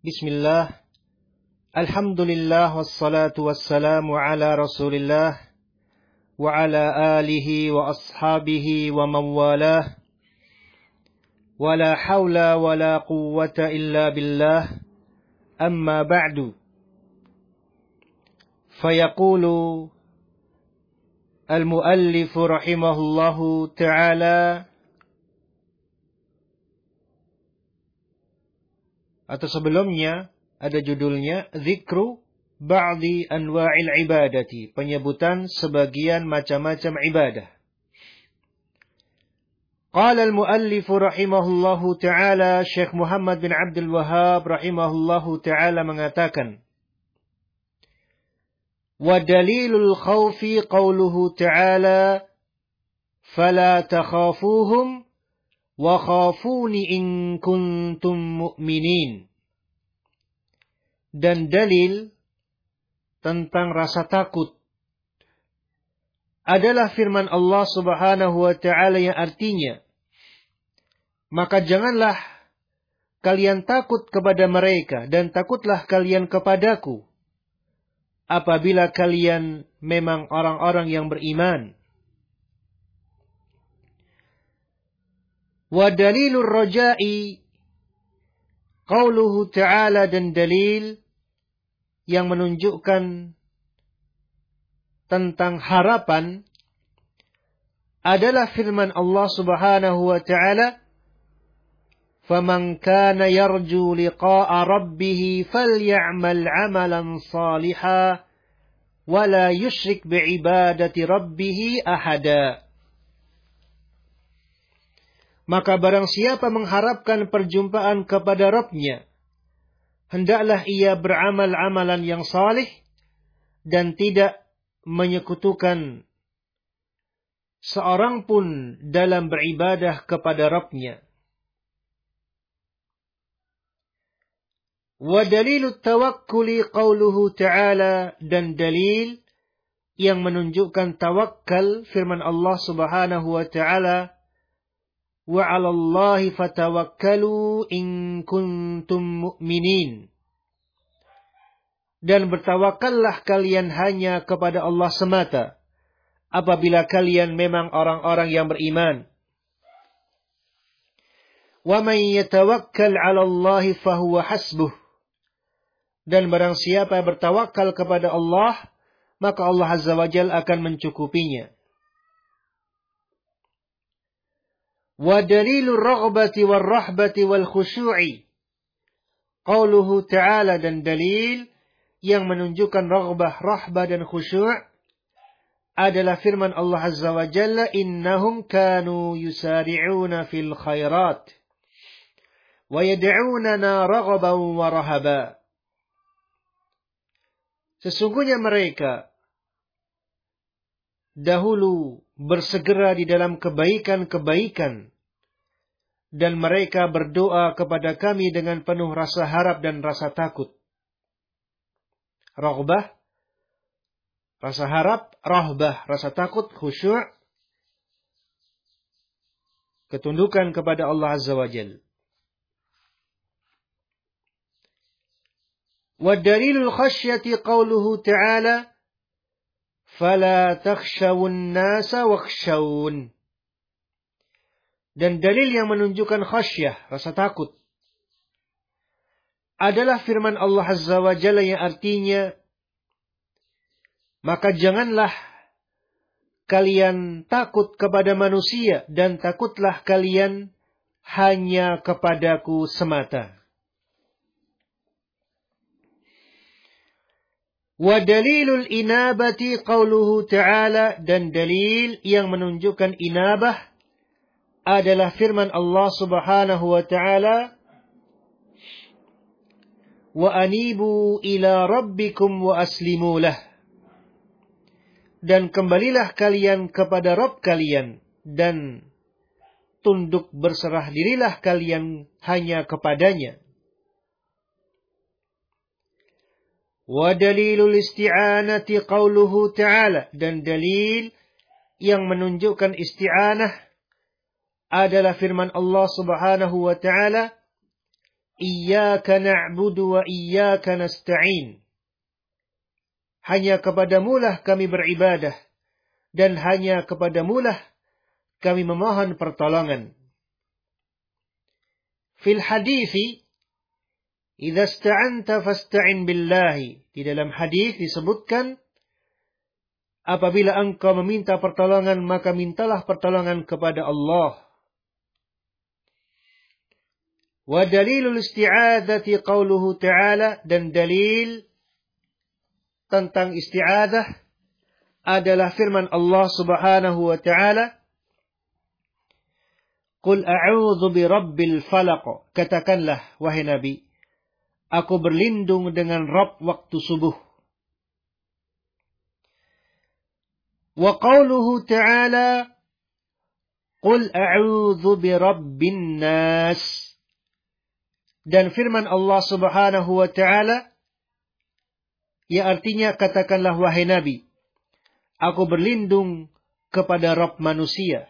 Bismillah, alhamdulillah, wassalatu wassalamu ala rasulillah, wa ala alihi wa ashabihi wa mawalah, wa la hawla wa la quwwata illa billah, amma ba'du. Fayaqulu al-muallifu rahimahullahu ta'ala, atau sebelumnya ada judulnya Dzikru ba'di anwa'il ibadati, penyebutan sebagian macam-macam ibadah. Qala al-muallif rahimahullahu ta'ala, Syekh Muhammad bin Abdul Wahhab rahimahullahu ta'ala mengatakan, wa dalilul khawfi qawluhu ta'ala fala takhafuhum wa khafuni in kuntum mu'minin. Dan dalil tentang rasa takut adalah firman Allah Subhanahu wa ta'ala yang artinya, maka janganlah kalian takut kepada mereka dan takutlah kalian kepadaku apabila kalian memang orang-orang yang beriman. Wa dalilur raja'i qauluhu ta'ala, dan dalil yang menunjukkan tentang harapan adalah firman Allah Subhanahu wa ta'ala, faman kana yarju liqa'a rabbih faly'amal 'amalan shalihan wa la yusyrik bi'ibadati rabbih ahada. Maka barang siapa mengharapkan perjumpaan kepada Rabb-Nya, hendaklah ia beramal amalan yang salih dan tidak menyekutukan seorang pun dalam beribadah kepada Rabb-Nya. Wa dalilut tawakkuli qauluhu ta'ala, dan dalil yang menunjukkan tawakkal firman Allah Subhanahu wa ta'ala, wa 'alallahi fatawakkalu in kuntum mu'minin. Dan bertawakallah kalian hanya kepada Allah semata apabila kalian memang orang-orang yang beriman. Wa man yatawakkal 'alallahi fahuwa hasbuh. Dan barang siapa bertawakal kepada Allah, maka Allah Azza wa Jalla akan mencukupinya. Wa dalilur raghbati war rahbati wal khushu'i qauluhu ta'ala, dan dalil yang menunjukkan raghbah, rahbah dan khushu' adalah firman Allah Azza wa Jalla, innahum kanu yusari'una fil khairat wa yad'unana raghaban wa rahaba. Sesungguhnya mereka dahulu bersegera di dalam kebaikan-kebaikan, dan mereka berdoa kepada kami dengan penuh rasa harap dan rasa takut. Raghbah, rasa harap; rahbah, rasa takut; khusyuk, ketundukan kepada Allah Azza wa Jalla. Wa dalilul khasyati qauluhu ta'ala, fala takhshawun nasa wakhshawun. Dan dalil yang menunjukkan khasyah, rasa takut, adalah firman Allah Azza wa Jalla yang artinya, maka janganlah kalian takut kepada manusia dan takutlah kalian hanya kepadaku semata. Wa dalilul inabati qauluhu ta'ala, dan dalil yang menunjukkan inabah adalah firman Allah Subhanahu wa ta'ala, wa anibu ila rabbikum wa aslimu lah. Dan kembalilah kalian kepada Rabb kalian dan tunduk berserah dirilah kalian hanya kepadanya. Wa dalilul isti'anati qauluhu ta'ala, dan dalil yang menunjukkan isti'anah adalah firman Allah Subhanahu wa ta'ala, Iyyaka na'budu wa iyyaka nasta'in. Hanya kepadamulah kami beribadah, dan hanya kepadamulah kami memohon pertolongan. Fil hadithi, idza ista'anta fasta'in billahi. Di dalam hadis disebutkan, apabila engkau meminta pertolongan, maka mintalah pertolongan kepada Allah. Wa dalilul isti'adzati qauluhu ta'ala, dan dalil tentang isti'adzah adalah firman Allah Subhanahu wa ta'ala, Qul a'udzu birabbil falaq. Katakanlah, wahai Nabi, aku berlindung dengan Rabb waktu subuh. Wa qauluhu ta'ala, Qul a'udzu birabbin nas. Dan firman Allah Subhanahu wa ta'ala, ya artinya katakanlah wahai Nabi, aku berlindung kepada Rabb manusia.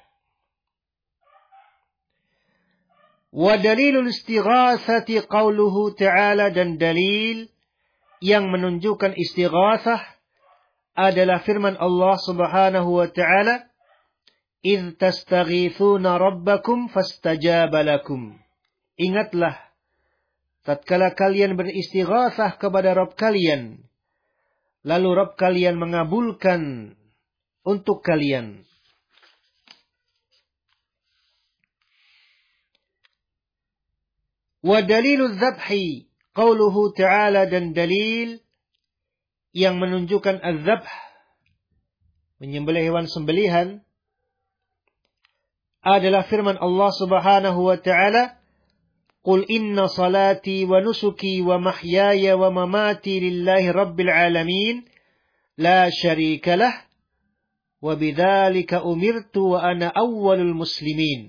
Wa dalilul istighatsati qauluhu ta'ala, dan dalil yang menunjukkan istighatsah adalah firman Allah Subhanahu wa ta'ala, idh tastaghithuna rabbakum fastajaba lakum. Ingatlah tatkala kalian beristighatsah kepada Rabb kalian, lalu Rabb kalian mengabulkan untuk kalian. Wa dalilul dzabhi qauluhu ta'ala, dan dalil yang menunjukkan az-dzabh, menyembelih hewan sembelihan, adalah firman Allah Subhanahu wa ta'ala, Qul inna salati wa nusuki wa mahyaya wa mamati lillahi rabbil alamin, la syarika lah, wa bidzalika umirtu wa ana awwalul muslimin.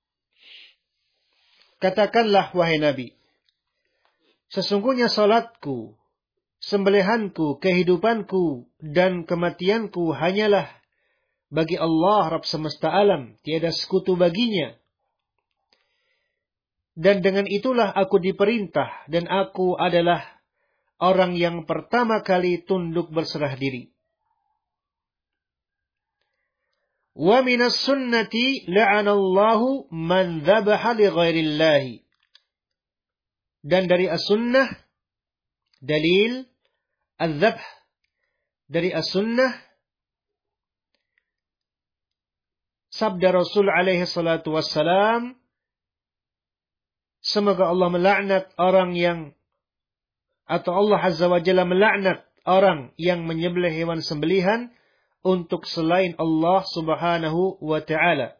Katakanlah wahai Nabi, sesungguhnya salatku, sembelihanku, kehidupanku, dan kematianku hanyalah bagi Allah Rabb semesta alam, tiada sekutu baginya. Dan dengan itulah aku diperintah, dan aku adalah orang yang pertama kali tunduk berserah diri. Wa minas sunnati la'anallahu man dhabaha li ghairillahi. Dan dari as-sunnah, dalil az-zabh, dari as-sunnah, sabda Rasul alaihi salatu wassalam, semoga Allah melaknat orang yang, atau Allah Azza wa Jalla melaknat orang yang menyembelih hewan sembelihan untuk selain Allah Subhanahu wa ta'ala.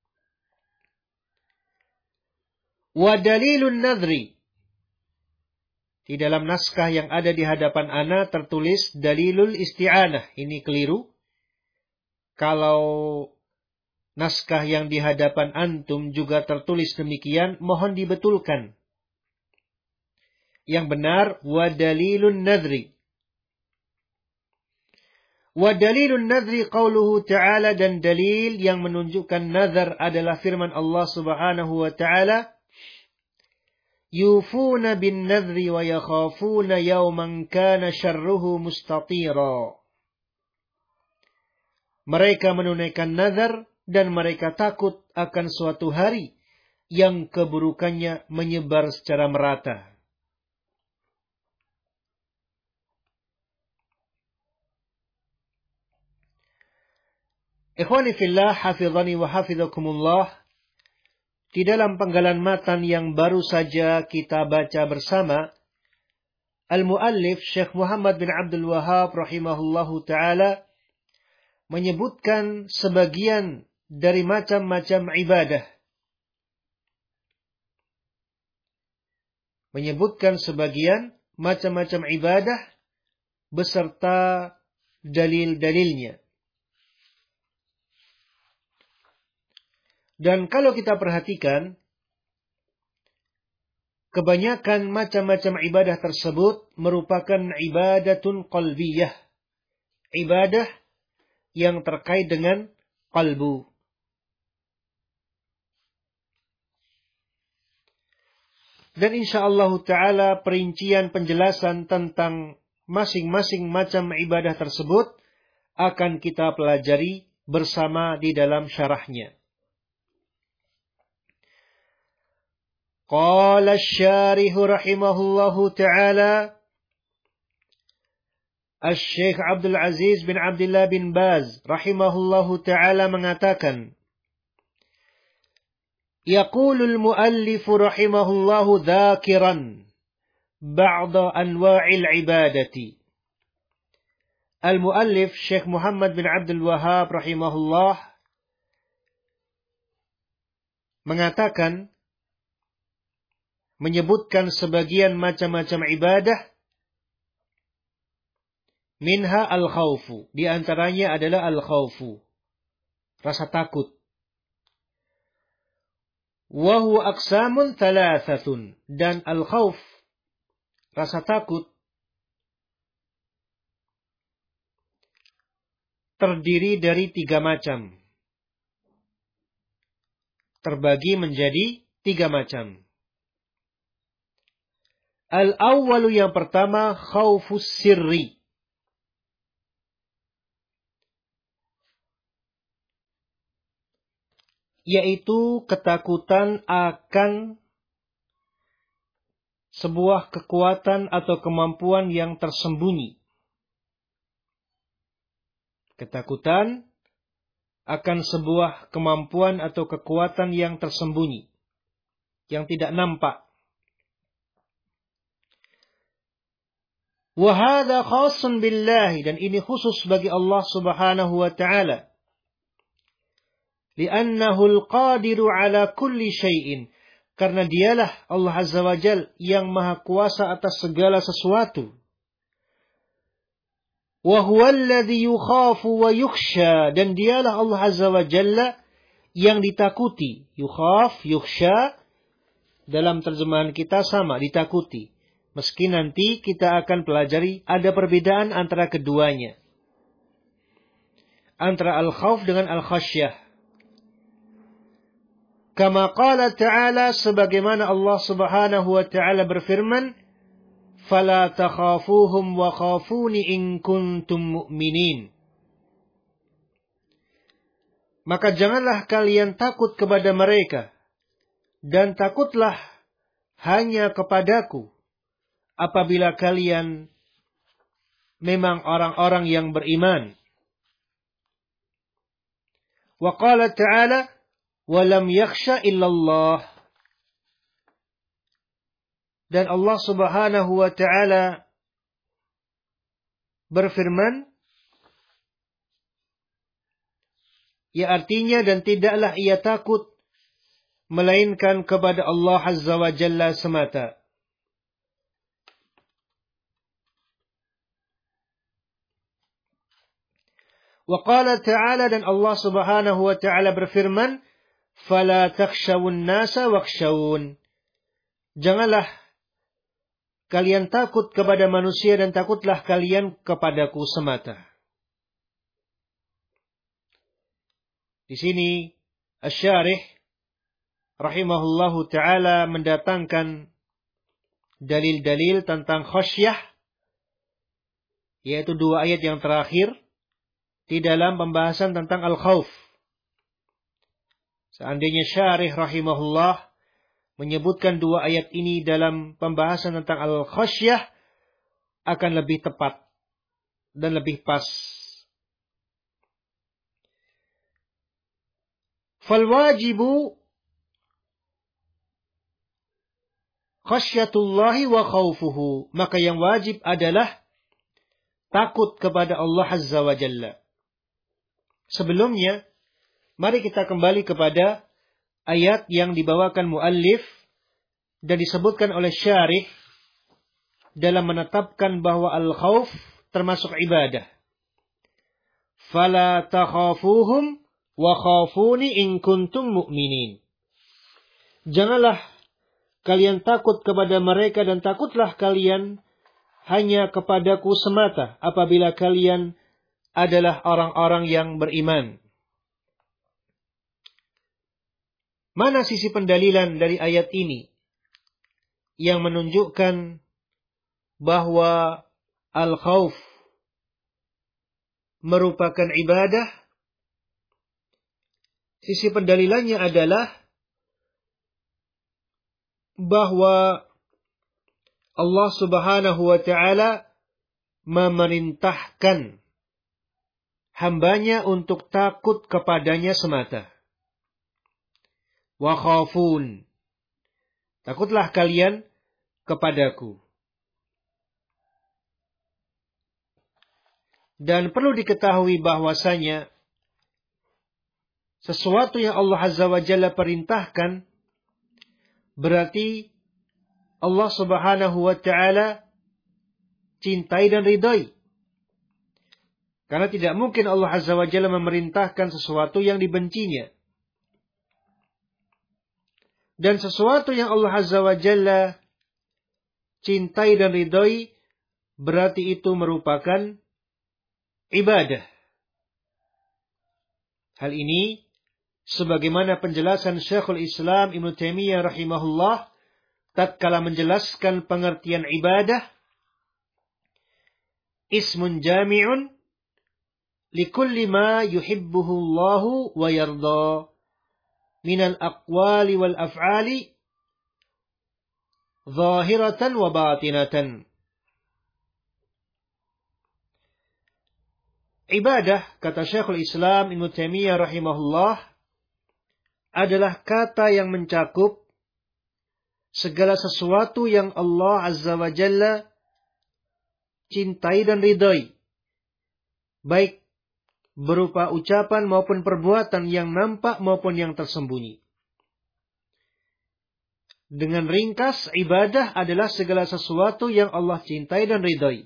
Wa dalilun nadhri. Di dalam naskah yang ada di hadapan ana tertulis dalilul isti'anah. Ini keliru. Kalau naskah yang di hadapan antum juga tertulis demikian, mohon dibetulkan. Yang benar, wa dalilun nadhri. Wa dalilun nadhri qauluhu ta'ala, dan dalil yang menunjukkan nazar adalah firman Allah Subhanahu wa ta'ala, yufuna bin nadhri wa yakhafuna yawman kana syarruhu mustatira. Mereka menunaikan nazar dan mereka takut akan suatu hari yang keburukannya menyebar secara merata. Ikhwani fillah, hafizani wa hafizakumullah. Di dalam penggalan matan yang baru saja kita baca bersama, Al-Muallif Syekh Muhammad bin Abdul Wahhab rahimahullahu ta'ala menyebutkan sebagian dari macam-macam ibadah. Menyebutkan sebagian macam-macam ibadah beserta dalil-dalilnya. Dan kalau kita perhatikan, kebanyakan macam-macam ibadah tersebut merupakan ibadatun qalbiyah. Ibadah yang terkait dengan qalbu. Dan insyaallah ta'ala perincian penjelasan tentang masing-masing macam ibadah tersebut akan kita pelajari bersama di dalam syarahnya. Qala asy-syarih rahimahullahu ta'ala, Asy-Syaikh Abdul Aziz bin Abdullah bin Baz rahimahullahu ta'ala mengatakan, Yaqulul muallif rahimahullahu dzakiran ba'da anwa'il ibadati. Al-muallif Syekh Muhammad bin Abdul Wahhab rahimahullah mengatakan, menyebutkan sebagian macam-macam ibadah, minha al-khawfu, di antaranya adalah al-khawfu, rasa takut. Wa huwa aqsamun thalathatun, dan al-khawf, rasa takut, terdiri dari 3 macam. Terbagi menjadi 3 macam. Al-awwalu, yang pertama, khawfus sirri. Yaitu ketakutan akan sebuah kekuatan atau kemampuan yang tersembunyi. Ketakutan akan sebuah kemampuan atau kekuatan yang tersembunyi, yang tidak nampak. Wa hadza khassun billahi, dan ini khusus bagi Allah Subhanahu wa taala. Li'annahu al-qadiru ala kulli syai'in, karena dialah Allah Azza wa Jalla yang maha kuasa atas segala sesuatu. Wa huwa alladhi yukhafu wa yukhsha, dan dialah Allah Azza wa Jalla yang ditakuti. Yukhaf, yukhsha, dalam terjemahan kita sama, ditakuti. Meski nanti kita akan pelajari ada perbedaan antara keduanya. Antara al-khawf dengan al-khasyah. Kama qala ta'ala, sebagaimana Allah Subhanahu wa ta'ala berfirman, "Fala takhafuhum wa khafuni in kuntum mu'minin." Maka janganlah kalian takut kepada mereka, dan takutlah hanya kepadaku apabila kalian memang orang-orang yang beriman. Wa qala ta'ala, "Wa lam yakhsha illallah." Dan Allah Subhanahu wa ta'ala berfirman, ya artinya, dan tidaklah ia takut melainkan kepada Allah Azza wa Jalla semata. Wa qala ta'ala, dan Allah Subhanahu wa ta'ala berfirman, "Fala takhshawun nasa wakhshawun." Janganlah kalian takut kepada manusia, dan takutlah kalian kepadaku semata. Di sini Asy-Syarih rahimahullahu ta'ala mendatangkan dalil-dalil tentang khasyah, yaitu 2 ayat yang terakhir di dalam pembahasan tentang al-khawf. Seandainya Syarih rahimahullah menyebutkan 2 ayat ini dalam pembahasan tentang al-khasyah, akan lebih tepat dan lebih pas. Fal wajibu khasyatullahi wa khawfuhu. Maka yang wajib adalah takut kepada Allah Azza wa Jalla. Sebelumnya, mari kita kembali kepada ayat yang dibawakan muallif dan disebutkan oleh syarih dalam menetapkan bahwa al-khawf termasuk ibadah. Fala takhafuhum wa khafuni in kuntum mu'minin. Janganlah kalian takut kepada mereka, dan takutlah kalian hanya kepadaku semata apabila kalian adalah orang-orang yang beriman. Mana sisi pendalilan dari ayat ini? yang menunjukkan bahwa al-khauf merupakan ibadah, sisi pendalilannya adalah bahwa Allah Subhanahu wa ta'ala memerintahkan hambanya untuk takut kepadanya semata. Wa khafun, takutlah kalian kepadaku. Dan perlu diketahui bahwasanya sesuatu yang Allah Azza wa Jalla perintahkan berarti Allah Subhanahu wa ta'ala cintai dan ridai. Karena tidak mungkin Allah Azza wa Jalla memerintahkan sesuatu yang dibencinya. Dan sesuatu yang Allah Azza wa Jalla cintai dan ridai berarti itu merupakan ibadah. Hal ini sebagaimana penjelasan Syekhul Islam Ibnu Taimiyah rahimahullah tatkala menjelaskan pengertian ibadah, ismun jami'un likulli ma yuhibbuhu Allahu wa yarda minal aqwali wal af'ali zahiratan wa batinatan. Ibadah, kata Syekhul Islam Ibnu Taimiyah rahimahullah, adalah kata yang mencakup segala sesuatu yang Allah Azza wa Jalla cintai dan ridai, baik berupa ucapan maupun perbuatan yang nampak maupun yang tersembunyi. Dengan ringkas, ibadah adalah segala sesuatu yang Allah cintai dan ridai.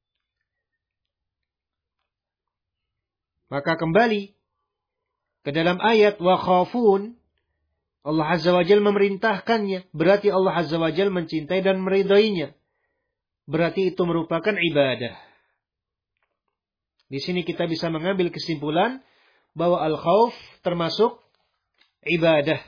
Maka kembali ke dalam ayat wa khafun, Allah Azza wa Jalla memerintahkannya, berarti Allah Azza wa Jalla mencintai dan meridainya. Berarti itu merupakan ibadah. Di sini kita bisa mengambil kesimpulan bahwa al-khauf termasuk ibadah.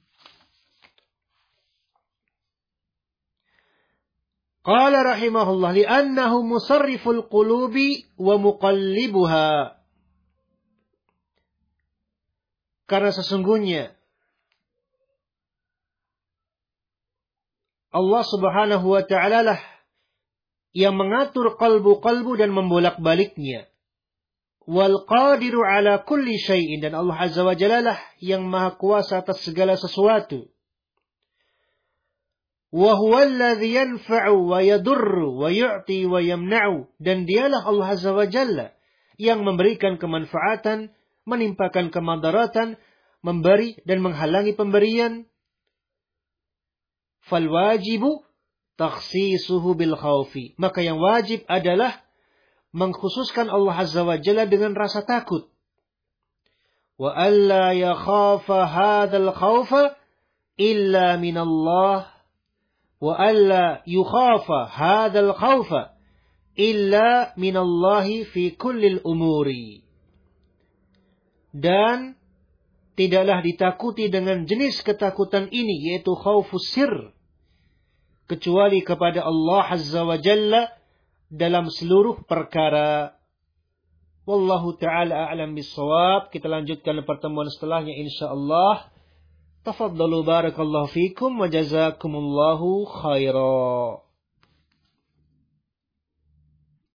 Qala rahimahullah li'annahu musarriful qulubi wa muqallibuha. Karena sesungguhnya Allah Subhanahu wa ta'ala lah yang mengatur kalbu-kalbu dan membolak-baliknya. Wal qadiru ala kulli syai'in, dan Allah Azza wa Jalla lah yang maha kuasa atas segala sesuatu. Wa huwa alladhi yanfa'u wa yadurru wa yu'ti wa yamna'u, dan dialah Allah Azza wa Jalla yang memberikan kemanfaatan, menimpakan kemadaratan, memberi dan menghalangi pemberian. Fal wajibu takhsisuhu bil khaufi, maka yang wajib adalah mengkhususkan Allah Azza wa Jalla dengan rasa takut. Wa alla yakhafa hadzal khaufa illa min Allah, wa alla yukhafa hadzal khaufa illa min Allah fi kulli umuri. Dan tidaklah ditakuti dengan jenis ketakutan ini, yaitu khaufus sir, kecuali kepada Allah Azza wa Jalla dalam seluruh perkara. Wallahu ta'ala a'lam bis-shawab. Kita lanjutkan pertemuan setelahnya insyaallah. Tafaddalu barakallahu fikum wa jazakumullahu khairan.